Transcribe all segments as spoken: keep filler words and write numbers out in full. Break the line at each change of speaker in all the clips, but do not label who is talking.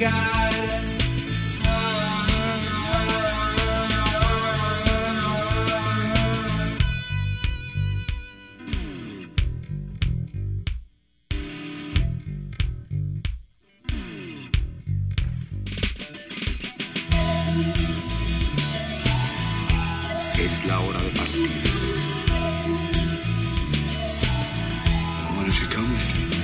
llegar.
Es la hora de partir. When is he coming?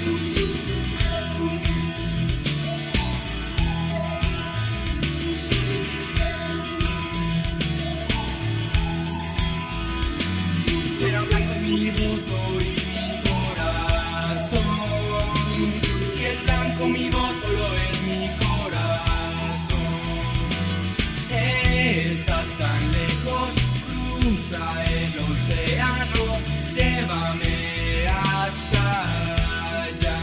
Será blanco mi voto y mi corazón. Si es blanco mi voto, lo es mi corazón. Estás tan lejos, cruza el océano, llévame hasta allá.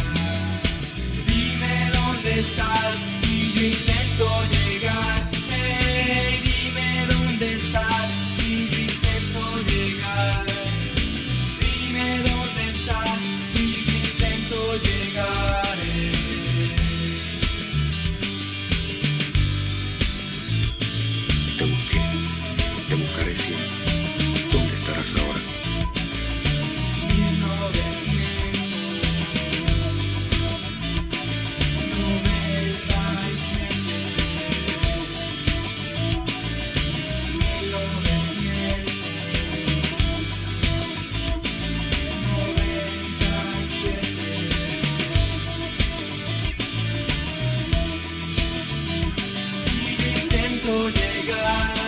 Dime dónde estás y yo intento llegar. Hey, dime dónde estás y yo intento llegar. Dime dónde estás y yo intento llegar.
Te busqué, te buscaré siempre. ¿Dónde estarás ahora?
mil novecientos noventa y siete mil novecientos noventa y siete Y yo intento llegar.